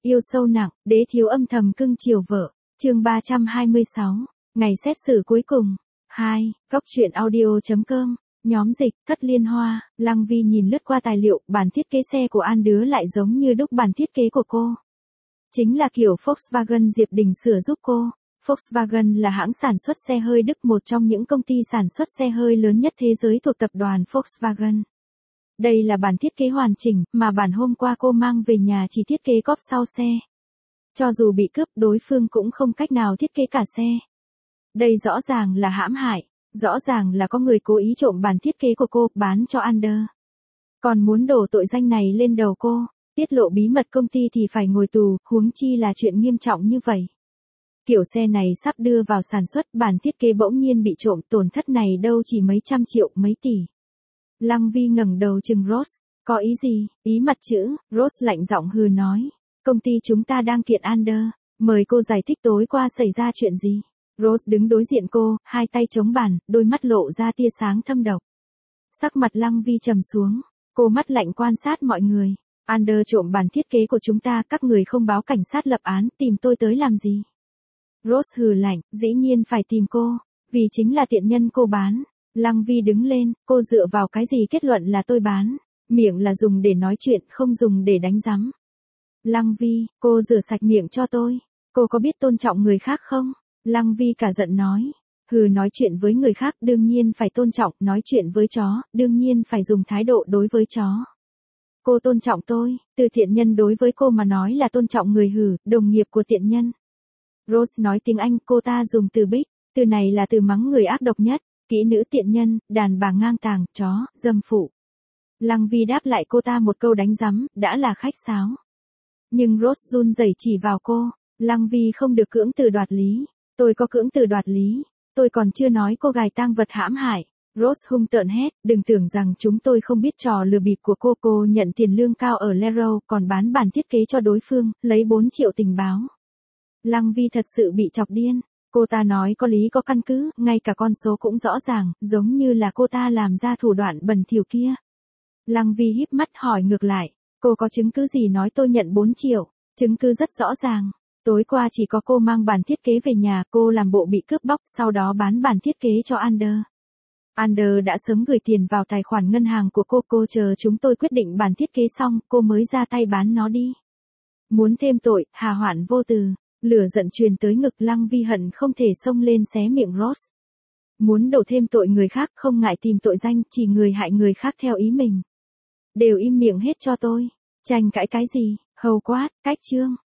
Yêu sâu nặng, đế thiếu âm thầm cưng chiều vợ. Chương 326. Ngày xét xử cuối cùng. 2. Góc truyện audio.com. Nhóm dịch, Thất Liên Hoa. Lăng Vi nhìn lướt qua tài liệu, bản thiết kế xe của An Đứa lại giống như đúc bản thiết kế của cô. Chính là kiểu Volkswagen Diệp Đình sửa giúp cô. Volkswagen là hãng sản xuất xe hơi Đức, một trong những công ty sản xuất xe hơi lớn nhất thế giới thuộc tập đoàn Volkswagen. Đây là bản thiết kế hoàn chỉnh, mà bản hôm qua cô mang về nhà chỉ thiết kế cốp sau xe. Cho dù bị cướp, đối phương cũng không cách nào thiết kế cả xe. Đây rõ ràng là hãm hại, rõ ràng là có người cố ý trộm bản thiết kế của cô, bán cho Under. Còn muốn đổ tội danh này lên đầu cô, tiết lộ bí mật công ty thì phải ngồi tù, huống chi là chuyện nghiêm trọng như vậy. Kiểu xe này sắp đưa vào sản xuất, bản thiết kế bỗng nhiên bị trộm, tổn thất này đâu chỉ mấy trăm triệu, mấy tỷ. Lăng Vi ngẩng đầu chừng Rose, có ý gì, ý mặt chữ, Rose lạnh giọng hừ nói. Công ty chúng ta đang kiện Under, mời cô giải thích tối qua xảy ra chuyện gì. Rose đứng đối diện cô, hai tay chống bàn, đôi mắt lộ ra tia sáng thâm độc. Sắc mặt Lăng Vi trầm xuống, cô mắt lạnh quan sát mọi người. Under trộm bản thiết kế của chúng ta, các người không báo cảnh sát lập án, tìm tôi tới làm gì? Rose hừ lạnh, dĩ nhiên phải tìm cô, vì chính là tiện nhân cô bán. Lăng Vi đứng lên, cô dựa vào cái gì kết luận là tôi bán? Miệng là dùng để nói chuyện, không dùng để đánh giám. Lăng Vi, cô rửa sạch miệng cho tôi. Cô có biết tôn trọng người khác không? Lăng Vi cả giận nói. Hừ, nói chuyện với người khác đương nhiên phải tôn trọng, nói chuyện với chó, đương nhiên phải dùng thái độ đối với chó. Cô tôn trọng tôi, từ tiện nhân đối với cô mà nói là tôn trọng người hừ, đồng nghiệp của tiện nhân. Rose nói tiếng Anh, cô ta dùng từ bitch, từ này là từ mắng người ác độc nhất, kỹ nữ tiện nhân, đàn bà ngang tàng, chó, dâm phụ. Lăng Vi đáp lại cô ta một câu đánh giám, đã là khách sáo. Nhưng Rose run rẩy chỉ vào cô, Lăng Vi không được cưỡng từ đoạt lý. Tôi có cưỡng từ đoạt lý, tôi còn chưa nói cô gài tang vật hãm hại. Rose hung tợn hét, đừng tưởng rằng chúng tôi không biết trò lừa bịp của cô nhận tiền lương cao ở Lero, còn bán bản thiết kế cho đối phương, lấy 4 triệu tình báo. Lăng Vi thật sự bị chọc điên, cô ta nói có lý có căn cứ, ngay cả con số cũng rõ ràng, giống như là cô ta làm ra thủ đoạn bẩn thỉu kia. Lăng Vi híp mắt hỏi ngược lại, cô có chứng cứ gì nói tôi nhận 4 triệu, chứng cứ rất rõ ràng. Tối qua chỉ có cô mang bản thiết kế về nhà, cô làm bộ bị cướp bóc, sau đó bán bản thiết kế cho Under. Under đã sớm gửi tiền vào tài khoản ngân hàng của cô chờ chúng tôi quyết định bản thiết kế xong, cô mới ra tay bán nó đi. Muốn thêm tội, hà hoạn vô từ, lửa giận truyền tới ngực. Lăng Vi hận không thể xông lên xé miệng Rose. Muốn đổ thêm tội người khác, không ngại tìm tội danh, chỉ người hại người khác theo ý mình. Đều im miệng hết cho tôi, tranh cãi cái gì, hầu quát, cách chương.